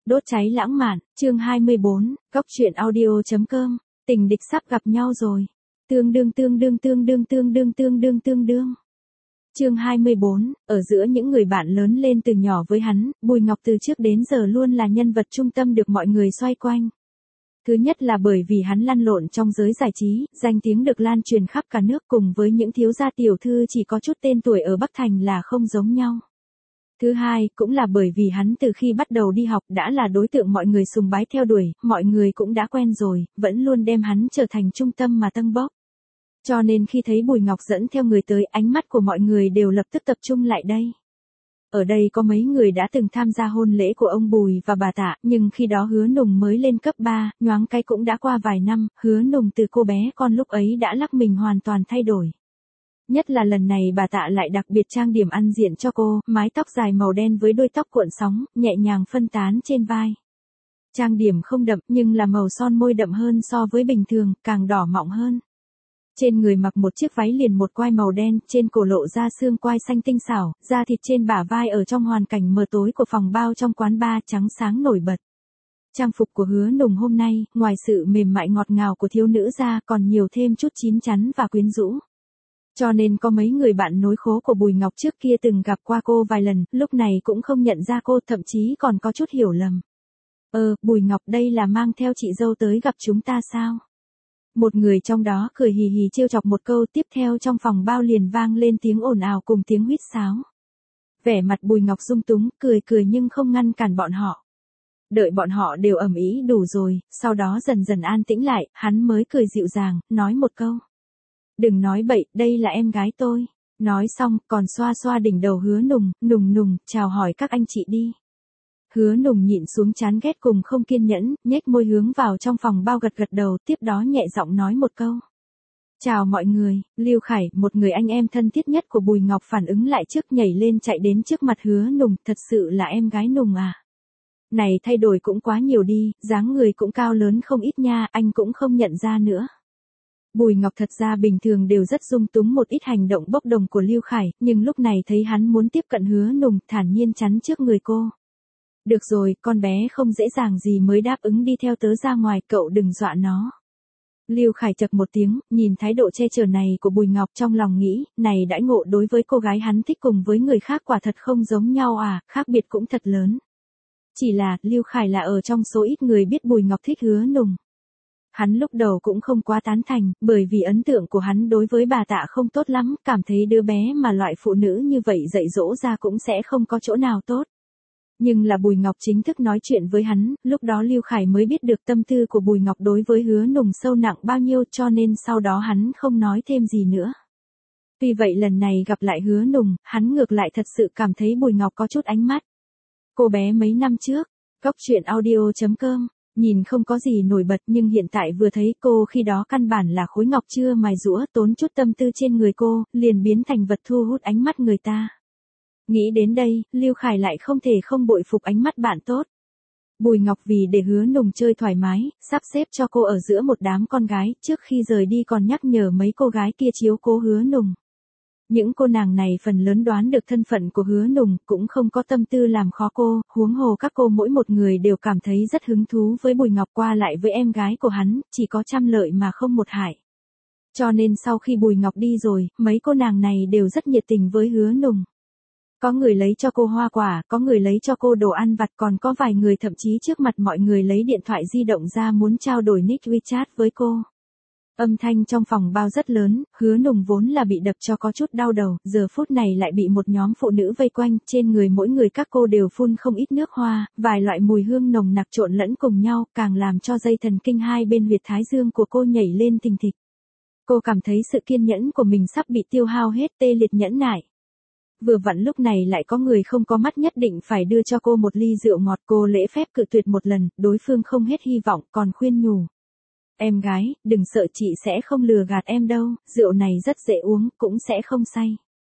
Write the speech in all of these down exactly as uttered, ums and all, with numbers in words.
Đốt cháy lãng mạn, chương hai mươi bốn, góc truyện audio.com, tình địch sắp gặp nhau rồi. Tương đương tương đương tương đương tương đương tương đương tương đương. Chương hai mươi bốn, ở giữa những người bạn lớn lên từ nhỏ với hắn, Bùi Ngọc từ trước đến giờ luôn là nhân vật trung tâm được mọi người xoay quanh. Thứ nhất là bởi vì hắn lăn lộn trong giới giải trí, danh tiếng được lan truyền khắp cả nước cùng với những thiếu gia tiểu thư chỉ có chút tên tuổi ở Bắc Thành là không giống nhau. Thứ hai, cũng là bởi vì hắn từ khi bắt đầu đi học đã là đối tượng mọi người sùng bái theo đuổi, mọi người cũng đã quen rồi, vẫn luôn đem hắn trở thành trung tâm mà tâng bốc. Cho nên khi thấy Bùi Ngọc dẫn theo người tới, ánh mắt của mọi người đều lập tức tập trung lại đây. Ở đây có mấy người đã từng tham gia hôn lễ của ông Bùi và bà Tạ, nhưng khi đó Hứa Nùng mới lên cấp ba, nhoáng cái cũng đã qua vài năm, Hứa Nùng từ cô bé con lúc ấy đã lắc mình hoàn toàn thay đổi. Nhất là lần này bà Tạ lại đặc biệt trang điểm ăn diện cho cô, mái tóc dài màu đen với đuôi tóc cuộn sóng, nhẹ nhàng phân tán trên vai. Trang điểm không đậm nhưng là màu son môi đậm hơn so với bình thường, càng đỏ mọng hơn. Trên người mặc một chiếc váy liền một quai màu đen, trên cổ lộ ra xương quai xanh tinh xảo, da thịt trên bả vai ở trong hoàn cảnh mờ tối của phòng bao trong quán bar trắng sáng nổi bật. Trang phục của Hứa Nùng hôm nay, ngoài sự mềm mại ngọt ngào của thiếu nữ ra còn nhiều thêm chút chín chắn và quyến rũ. Cho nên có mấy người bạn nối khố của Bùi Ngọc trước kia từng gặp qua cô vài lần, lúc này cũng không nhận ra cô, thậm chí còn có chút hiểu lầm. Ờ, Bùi Ngọc đây là mang theo chị dâu tới gặp chúng ta sao? Một người trong đó cười hì hì trêu chọc một câu, tiếp theo trong phòng bao liền vang lên tiếng ồn ào cùng tiếng huýt sáo. Vẻ mặt Bùi Ngọc rung túng, cười cười nhưng không ngăn cản bọn họ. Đợi bọn họ đều ầm ĩ đủ rồi, sau đó dần dần an tĩnh lại, hắn mới cười dịu dàng, nói một câu. Đừng nói bậy, đây là em gái tôi. Nói xong, còn xoa xoa đỉnh đầu Hứa Nùng, Nùng Nùng, chào hỏi các anh chị đi. Hứa Nùng nhịn xuống chán ghét cùng không kiên nhẫn, nhếch môi hướng vào trong phòng bao gật gật đầu, tiếp đó nhẹ giọng nói một câu. Chào mọi người, Lưu Khải, một người anh em thân thiết nhất của Bùi Ngọc phản ứng lại trước, nhảy lên chạy đến trước mặt Hứa Nùng, thật sự là em gái Nùng à? Này thay đổi cũng quá nhiều đi, dáng người cũng cao lớn không ít nha, anh cũng không nhận ra nữa. Bùi Ngọc thật ra bình thường đều rất dung túng một ít hành động bốc đồng của Lưu Khải, nhưng lúc này thấy hắn muốn tiếp cận Hứa Nùng, thản nhiên chắn trước người cô. Được rồi, con bé không dễ dàng gì mới đáp ứng đi theo tớ ra ngoài, cậu đừng dọa nó. Lưu Khải chậc một tiếng, nhìn thái độ che chở này của Bùi Ngọc trong lòng nghĩ, này đãi ngộ đối với cô gái hắn thích cùng với người khác quả thật không giống nhau à, khác biệt cũng thật lớn. Chỉ là, Lưu Khải là ở trong số ít người biết Bùi Ngọc thích Hứa Nùng. Hắn lúc đầu cũng không quá tán thành, bởi vì ấn tượng của hắn đối với bà Tạ không tốt lắm, cảm thấy đứa bé mà loại phụ nữ như vậy dạy dỗ ra cũng sẽ không có chỗ nào tốt. Nhưng là Bùi Ngọc chính thức nói chuyện với hắn, lúc đó Lưu Khải mới biết được tâm tư của Bùi Ngọc đối với Hứa Nùng sâu nặng bao nhiêu, cho nên sau đó hắn không nói thêm gì nữa. Vì vậy lần này gặp lại Hứa Nùng, hắn ngược lại thật sự cảm thấy Bùi Ngọc có chút ánh mắt. Cô bé mấy năm trước, góc truyện audio.com, nhìn không có gì nổi bật nhưng hiện tại vừa thấy cô khi đó căn bản là khối ngọc chưa mài rũa, tốn chút tâm tư trên người cô, liền biến thành vật thu hút ánh mắt người ta. Nghĩ đến đây, Lưu Khải lại không thể không bội phục ánh mắt bạn tốt. Bùi Ngọc vì để Hứa Nùng chơi thoải mái, sắp xếp cho cô ở giữa một đám con gái, trước khi rời đi còn nhắc nhở mấy cô gái kia chiếu cố Hứa Nùng. Những cô nàng này phần lớn đoán được thân phận của Hứa Nùng, cũng không có tâm tư làm khó cô, huống hồ các cô mỗi một người đều cảm thấy rất hứng thú với Bùi Ngọc, qua lại với em gái của hắn, chỉ có trăm lợi mà không một hại. Cho nên sau khi Bùi Ngọc đi rồi, mấy cô nàng này đều rất nhiệt tình với Hứa Nùng. Có người lấy cho cô hoa quả, có người lấy cho cô đồ ăn vặt, còn có vài người thậm chí trước mặt mọi người lấy điện thoại di động ra muốn trao đổi nick WeChat với cô. Âm thanh trong phòng bao rất lớn, Hứa Nùng vốn là bị đập cho có chút đau đầu, giờ phút này lại bị một nhóm phụ nữ vây quanh, trên người mỗi người các cô đều phun không ít nước hoa, vài loại mùi hương nồng nặc trộn lẫn cùng nhau, càng làm cho dây thần kinh hai bên huyệt thái dương của cô nhảy lên thình thịch. Cô cảm thấy sự kiên nhẫn của mình sắp bị tiêu hao hết, tê liệt nhẫn nại. Vừa vặn lúc này lại có người không có mắt nhất định phải đưa cho cô một ly rượu ngọt, cô lễ phép cự tuyệt một lần, đối phương không hết hy vọng, còn khuyên nhủ. Em gái, đừng sợ, chị sẽ không lừa gạt em đâu, rượu này rất dễ uống, cũng sẽ không say.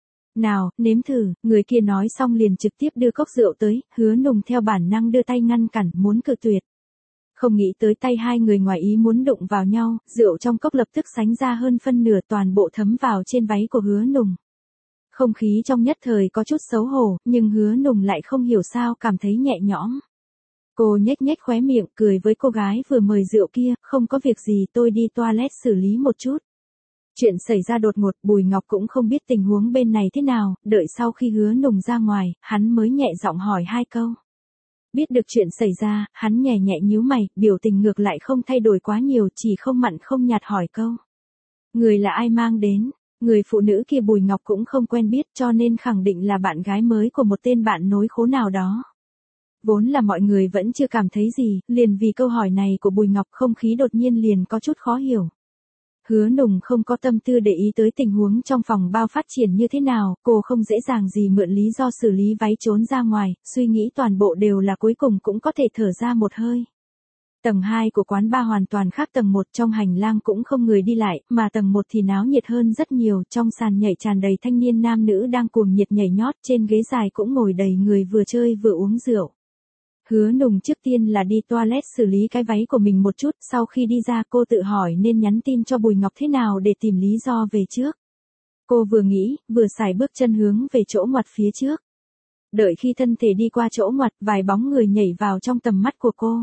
Nào, nếm thử, người kia nói xong liền trực tiếp đưa cốc rượu tới, Hứa Nùng theo bản năng đưa tay ngăn cản, muốn cự tuyệt. Không nghĩ tới tay hai người ngoài ý muốn đụng vào nhau, rượu trong cốc lập tức sánh ra hơn phân nửa, toàn bộ thấm vào trên váy của Hứa Nùng. Không khí trong nhất thời có chút xấu hổ, nhưng Hứa Nùng lại không hiểu sao cảm thấy nhẹ nhõm. Cô nhếch nhếch khóe miệng cười với cô gái vừa mời rượu kia, không có việc gì tôi đi toilet xử lý một chút. Chuyện xảy ra đột ngột, Bùi Ngọc cũng không biết tình huống bên này thế nào, đợi sau khi Hứa Nùng ra ngoài, hắn mới nhẹ giọng hỏi hai câu. Biết được chuyện xảy ra, hắn nhẹ nhẹ nhíu mày, biểu tình ngược lại không thay đổi quá nhiều, chỉ không mặn không nhạt hỏi câu. Người là ai mang đến? Người phụ nữ kia Bùi Ngọc cũng không quen biết cho nên khẳng định là bạn gái mới của một tên bạn nối khố nào đó. Vốn là mọi người vẫn chưa cảm thấy gì, liền vì câu hỏi này của Bùi Ngọc không khí đột nhiên liền có chút khó hiểu. Hứa Nùng không có tâm tư để ý tới tình huống trong phòng bao phát triển như thế nào, cô không dễ dàng gì mượn lý do xử lý váy trốn ra ngoài, suy nghĩ toàn bộ đều là cuối cùng cũng có thể thở ra một hơi. Tầng hai của quán bar hoàn toàn khác tầng một, trong hành lang cũng không người đi lại, mà tầng một thì náo nhiệt hơn rất nhiều, trong sàn nhảy tràn đầy thanh niên nam nữ đang cuồng nhiệt nhảy nhót, trên ghế dài cũng ngồi đầy người vừa chơi vừa uống rượu. Hứa Nùng trước tiên là đi toilet xử lý cái váy của mình một chút, sau khi đi ra cô tự hỏi nên nhắn tin cho Bùi Ngọc thế nào để tìm lý do về trước. Cô vừa nghĩ, vừa sải bước chân hướng về chỗ ngoặt phía trước. Đợi khi thân thể đi qua chỗ ngoặt, vài bóng người nhảy vào trong tầm mắt của cô.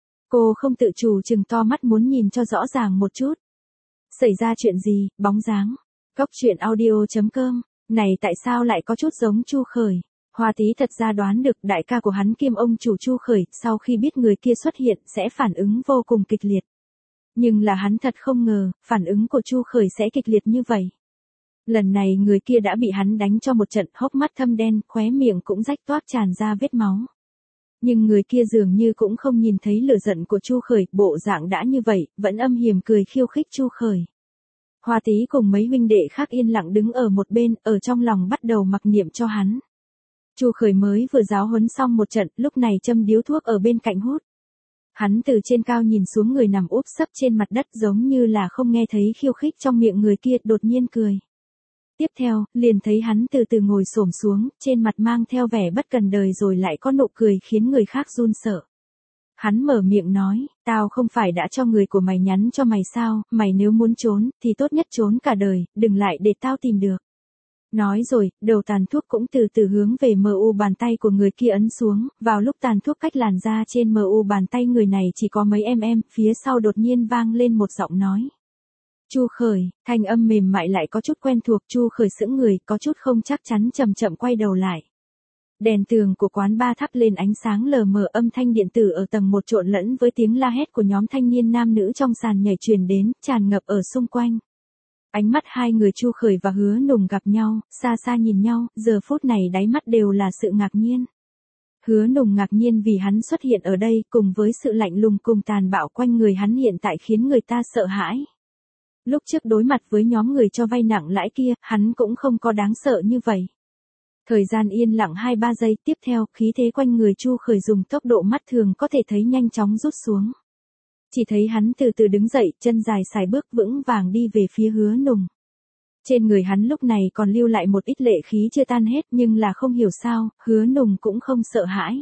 Cô không tự chủ trừng to mắt muốn nhìn cho rõ ràng một chút. Xảy ra chuyện gì, bóng dáng. Cóc truyện audio chấm com, này tại sao lại có chút giống Chu Khởi. Hoa Tí thật ra đoán được đại ca của hắn kiêm ông chủ Chu Khởi, sau khi biết người kia xuất hiện sẽ phản ứng vô cùng kịch liệt. Nhưng là hắn thật không ngờ, phản ứng của Chu Khởi sẽ kịch liệt như vậy. Lần này người kia đã bị hắn đánh cho một trận, hốc mắt thâm đen, khóe miệng cũng rách toác tràn ra vết máu. Nhưng người kia dường như cũng không nhìn thấy lửa giận của Chu Khởi, bộ dạng đã như vậy, vẫn âm hiểm cười khiêu khích Chu Khởi. Hoa Tí cùng mấy huynh đệ khác yên lặng đứng ở một bên, ở trong lòng bắt đầu mặc niệm cho hắn. Chu Khởi mới vừa giáo huấn xong một trận, lúc này châm điếu thuốc ở bên cạnh hút. Hắn từ trên cao nhìn xuống người nằm úp sấp trên mặt đất giống như là không nghe thấy khiêu khích trong miệng người kia, đột nhiên cười. Tiếp theo, liền thấy hắn từ từ ngồi xổm xuống, trên mặt mang theo vẻ bất cần đời rồi lại có nụ cười khiến người khác run sợ. Hắn mở miệng nói, tao không phải đã cho người của mày nhắn cho mày sao, mày nếu muốn trốn, thì tốt nhất trốn cả đời, đừng lại để tao tìm được. Nói rồi, đầu tàn thuốc cũng từ từ hướng về mờ u bàn tay của người kia ấn xuống, vào lúc tàn thuốc cách làn da trên mờ u bàn tay người này chỉ có mấy mm, phía sau đột nhiên vang lên một giọng nói. Chu Khởi, thanh âm mềm mại lại có chút quen thuộc, Chu Khởi sững người, có chút không chắc chắn chậm chậm quay đầu lại. Đèn tường của quán bar thắp lên ánh sáng lờ mờ, âm thanh điện tử ở tầng một trộn lẫn với tiếng la hét của nhóm thanh niên nam nữ trong sàn nhảy truyền đến, tràn ngập ở xung quanh. Ánh mắt hai người Chu Khởi và Hứa Nùng gặp nhau, xa xa nhìn nhau, giờ phút này đáy mắt đều là sự ngạc nhiên. Hứa Nùng ngạc nhiên vì hắn xuất hiện ở đây, cùng với sự lạnh lùng cùng tàn bạo quanh người hắn hiện tại khiến người ta sợ hãi. Lúc trước đối mặt với nhóm người cho vay nặng lãi kia, hắn cũng không có đáng sợ như vậy. Thời gian yên lặng hai ba giây, tiếp theo, khí thế quanh người Chu Khởi dùng tốc độ mắt thường có thể thấy nhanh chóng rút xuống. Chỉ thấy hắn từ từ đứng dậy, chân dài sải bước vững vàng đi về phía Hứa Nùng. Trên người hắn lúc này còn lưu lại một ít lệ khí chưa tan hết, nhưng là không hiểu sao, Hứa Nùng cũng không sợ hãi.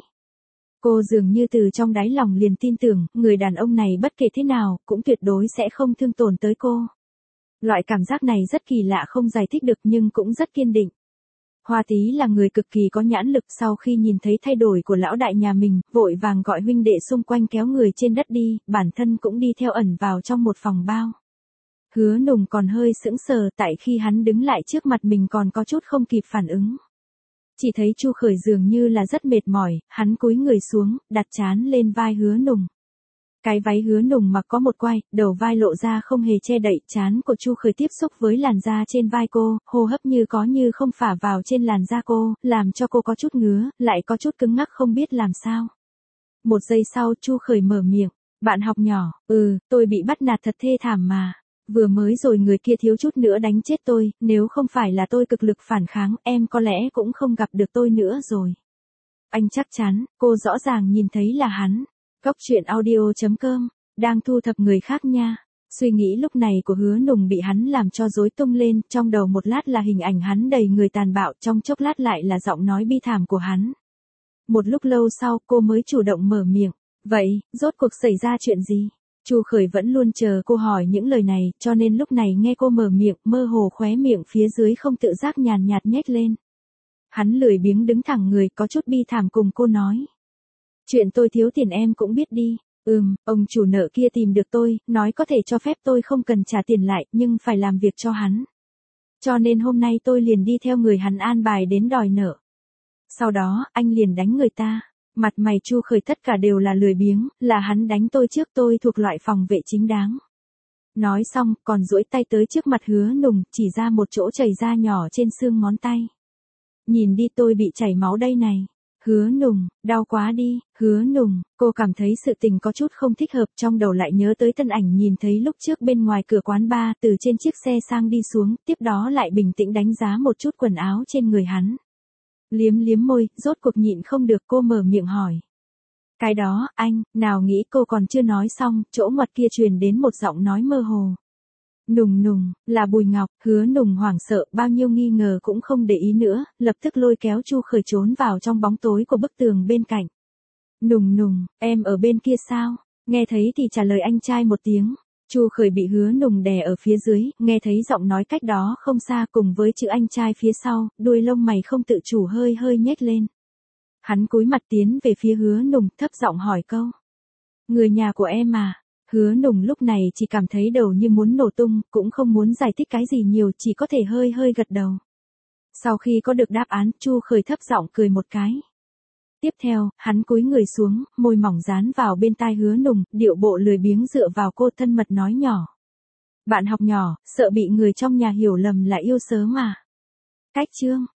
Cô dường như từ trong đáy lòng liền tin tưởng, người đàn ông này bất kể thế nào, cũng tuyệt đối sẽ không thương tổn tới cô. Loại cảm giác này rất kỳ lạ không giải thích được nhưng cũng rất kiên định. Hoa Tí là người cực kỳ có nhãn lực, sau khi nhìn thấy thay đổi của lão đại nhà mình, vội vàng gọi huynh đệ xung quanh kéo người trên đất đi, bản thân cũng đi theo ẩn vào trong một phòng bao. Hứa Nùng còn hơi sững sờ tại khi hắn đứng lại trước mặt mình còn có chút không kịp phản ứng. Chỉ thấy Chu Khởi dường như là rất mệt mỏi, hắn cúi người xuống, đặt trán lên vai Hứa Nùng. Cái váy Hứa Nùng mặc có một quai, đầu vai lộ ra không hề che đậy, trán của Chu Khởi tiếp xúc với làn da trên vai cô, hô hấp như có như không phả vào trên làn da cô, làm cho cô có chút ngứa, lại có chút cứng ngắc không biết làm sao. Một giây sau Chu Khởi mở miệng, bạn học nhỏ, ừ, tôi bị bắt nạt thật thê thảm mà. Vừa mới rồi người kia thiếu chút nữa đánh chết tôi, nếu không phải là tôi cực lực phản kháng, em có lẽ cũng không gặp được tôi nữa rồi. Anh chắc chắn, cô rõ ràng nhìn thấy là hắn. Cóc truyện audio chấm com, đang thu thập người khác nha. Suy nghĩ lúc này của Hứa Nùng bị hắn làm cho rối tung lên, trong đầu một lát là hình ảnh hắn đầy người tàn bạo, trong chốc lát lại là giọng nói bi thảm của hắn. Một lúc lâu sau cô mới chủ động mở miệng, vậy, rốt cuộc xảy ra chuyện gì? Chu Khởi vẫn luôn chờ cô hỏi những lời này, cho nên lúc này nghe cô mở miệng, mơ hồ khóe miệng phía dưới không tự giác nhàn nhạt nhếch lên. Hắn lười biếng đứng thẳng người, có chút bi thảm cùng cô nói. Chuyện tôi thiếu tiền em cũng biết đi. Ừm, ông chủ nợ kia tìm được tôi, nói có thể cho phép tôi không cần trả tiền lại, nhưng phải làm việc cho hắn. Cho nên hôm nay tôi liền đi theo người hắn an bài đến đòi nợ. Sau đó, anh liền đánh người ta. Mặt mày Chu Khởi tất cả đều là lười biếng, là hắn đánh tôi trước, tôi thuộc loại phòng vệ chính đáng. Nói xong, còn duỗi tay tới trước mặt Hứa Nùng, chỉ ra một chỗ chảy ra nhỏ trên xương ngón tay. Nhìn đi, tôi bị chảy máu đây này. Hứa Nùng, đau quá đi. Hứa Nùng, cô cảm thấy sự tình có chút không thích hợp, trong đầu lại nhớ tới thân ảnh nhìn thấy lúc trước bên ngoài cửa quán bar, từ trên chiếc xe sang đi xuống, tiếp đó lại bình tĩnh đánh giá một chút quần áo trên người hắn. Liếm liếm môi, rốt cuộc nhịn không được, cô mở miệng hỏi. Cái đó, anh, nào nghĩ cô còn chưa nói xong, chỗ ngoặt kia truyền đến một giọng nói mơ hồ. Nùng Nùng, là Bùi Ngọc. Hứa Nùng hoảng sợ, bao nhiêu nghi ngờ cũng không để ý nữa, lập tức lôi kéo Chu Khởi trốn vào trong bóng tối của bức tường bên cạnh. Nùng Nùng, em ở bên kia sao? Nghe thấy thì trả lời anh trai một tiếng. Chu Khởi bị Hứa Nùng đè ở phía dưới, nghe thấy giọng nói cách đó không xa cùng với chữ anh trai phía sau, đuôi lông mày không tự chủ hơi hơi nhếch lên. Hắn cúi mặt tiến về phía Hứa Nùng, thấp giọng hỏi câu. Người nhà của em à? Hứa Nùng lúc này chỉ cảm thấy đầu như muốn nổ tung, cũng không muốn giải thích cái gì nhiều, chỉ có thể hơi hơi gật đầu. Sau khi có được đáp án, Chu Khởi thấp giọng cười một cái. Tiếp theo, hắn cúi người xuống, môi mỏng dán vào bên tai Hứa Nùng, điệu bộ lười biếng dựa vào cô, thân mật nói nhỏ. Bạn học nhỏ, sợ bị người trong nhà hiểu lầm là yêu sớm mà. Cách chương